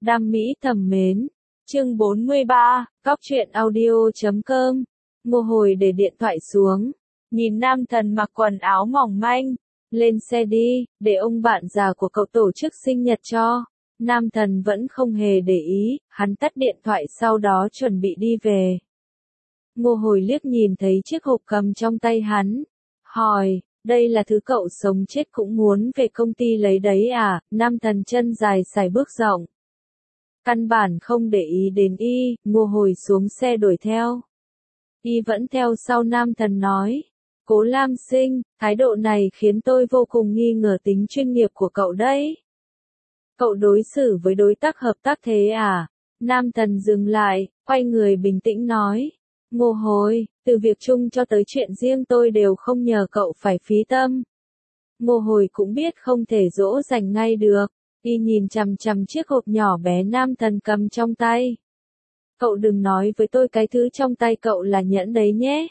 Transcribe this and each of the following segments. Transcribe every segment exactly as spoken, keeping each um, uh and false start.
Đam mỹ thầm mến. Chương bốn mươi ba, Cóc truyện audio chấm com. Ngô Hồi để điện thoại xuống, nhìn nam thần mặc quần áo mỏng manh, lên xe đi, để ông bạn già của cậu tổ chức sinh nhật cho. Nam thần vẫn không hề để ý, hắn tắt điện thoại sau đó chuẩn bị đi về. Ngô Hồi liếc nhìn thấy chiếc hộp cầm trong tay hắn, hỏi, đây là thứ cậu sống chết cũng muốn về công ty lấy đấy à? Nam thần chân dài sải bước rộng, căn bản không để ý đến y. Ngô Hồi xuống xe đuổi theo. Y vẫn theo sau nam thần nói, Cố Lam Sinh, thái độ này khiến tôi vô cùng nghi ngờ tính chuyên nghiệp của cậu đấy. Cậu đối xử với đối tác hợp tác thế à? Nam thần dừng lại, quay người bình tĩnh nói, Ngô Hồi, từ việc chung cho tới chuyện riêng tôi đều không nhờ cậu phải phí tâm. Ngô Hồi cũng biết không thể dỗ dành ngay được, y nhìn chằm chằm chiếc hộp nhỏ bé nam thần cầm trong tay. Cậu đừng nói với tôi cái thứ trong tay cậu là nhẫn đấy nhé.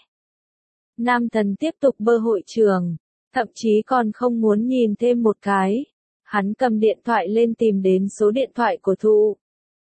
Nam thần tiếp tục bơ hội trường, thậm chí còn không muốn nhìn thêm một cái. Hắn cầm điện thoại lên tìm đến số điện thoại của Thụ.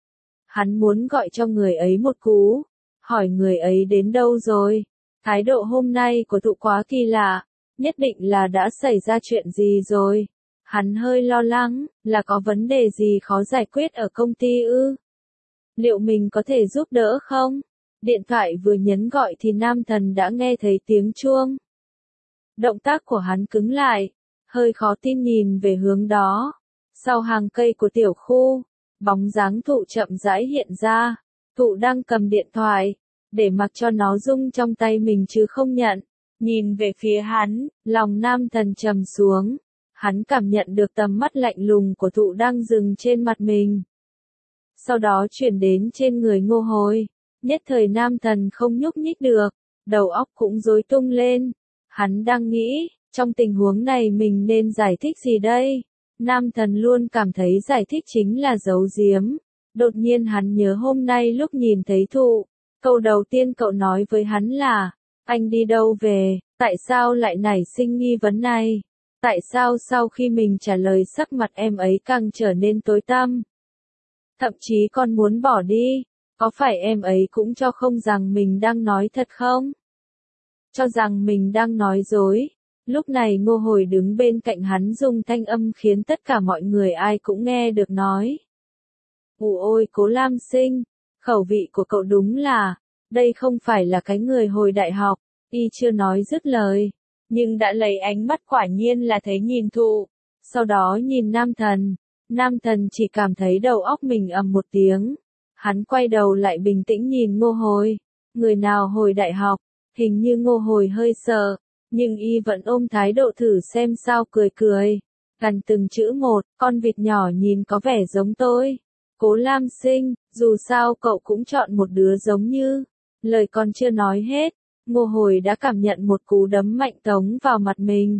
Hắn muốn gọi cho người ấy một cú, hỏi người ấy đến đâu rồi. Thái độ hôm nay của Thụ quá kỳ lạ, nhất định là đã xảy ra chuyện gì rồi. Hắn hơi lo lắng, là có vấn đề gì khó giải quyết ở công ty ư? Liệu mình có thể giúp đỡ không? Điện thoại vừa nhấn gọi thì nam thần đã nghe thấy tiếng chuông. Động tác của hắn cứng lại, hơi khó tin nhìn về hướng đó. Sau hàng cây của tiểu khu, bóng dáng Thụ chậm rãi hiện ra. Thụ đang cầm điện thoại, để mặc cho nó rung trong tay mình chứ không nhận. Nhìn về phía hắn, lòng nam thần trầm xuống. Hắn cảm nhận được tầm mắt lạnh lùng của Thụ đang dừng trên mặt mình. Sau đó chuyển đến trên người Ngô Hồi. Nhất thời nam thần không nhúc nhích được, đầu óc cũng rối tung lên. Hắn đang nghĩ, trong tình huống này mình nên giải thích gì đây? Nam thần luôn cảm thấy giải thích chính là giấu giếm. Đột nhiên hắn nhớ hôm nay lúc nhìn thấy Thụ, câu đầu tiên cậu nói với hắn là, anh đi đâu về, tại sao lại nảy sinh nghi vấn này? Tại sao sau khi mình trả lời sắc mặt em ấy càng trở nên tối tăm? Thậm chí còn muốn bỏ đi, có phải em ấy cũng cho không rằng mình đang nói thật không? Cho rằng mình đang nói dối. Lúc này Ngô Hồi đứng bên cạnh hắn dùng thanh âm khiến tất cả mọi người ai cũng nghe được nói. Ù ôi Cố Lam Sinh, khẩu vị của cậu đúng là, đây không phải là cái người hồi đại học. Y chưa nói dứt lời, nhưng đã lấy ánh mắt quả nhiên là thấy nhìn Thụ. Sau đó nhìn nam thần, nam thần chỉ cảm thấy đầu óc mình ầm một tiếng. Hắn quay đầu lại bình tĩnh nhìn Ngô Hồi. Người nào hồi đại học? Hình như Ngô Hồi hơi sợ, nhưng y vẫn ôm thái độ thử xem sao cười cười. Gần từng chữ một, con vịt nhỏ nhìn có vẻ giống tôi. Cố Lam Sinh, dù sao cậu cũng chọn một đứa giống như. Lời còn chưa nói hết, Ngô Hồi đã cảm nhận một cú đấm mạnh tống vào mặt mình.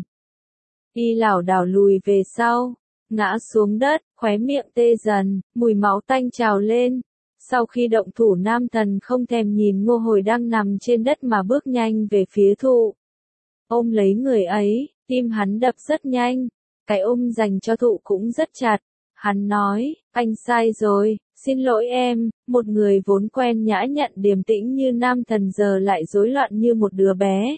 Y lảo đảo lùi về sau, ngã xuống đất, khóe miệng tê dần, mùi máu tanh trào lên. Sau khi động thủ nam thần không thèm nhìn Ngô Hồi đang nằm trên đất mà bước nhanh về phía Thụ. Ôm lấy người ấy, tim hắn đập rất nhanh, cái ôm dành cho Thụ cũng rất chặt. Hắn nói, anh sai rồi, xin lỗi em. Một người vốn quen nhã nhặn điềm tĩnh như nam thần giờ lại rối loạn như một đứa bé.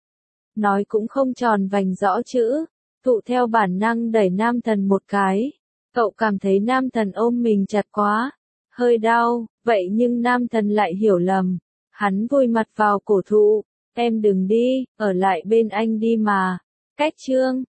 Nói cũng không tròn vành rõ chữ. Thụ theo bản năng đẩy nam thần một cái. Cậu cảm thấy nam thần ôm mình chặt quá, hơi đau, vậy nhưng nam thần lại hiểu lầm. Hắn vùi mặt vào cổ Thụ, em đừng đi, ở lại bên anh đi mà. Cách chương.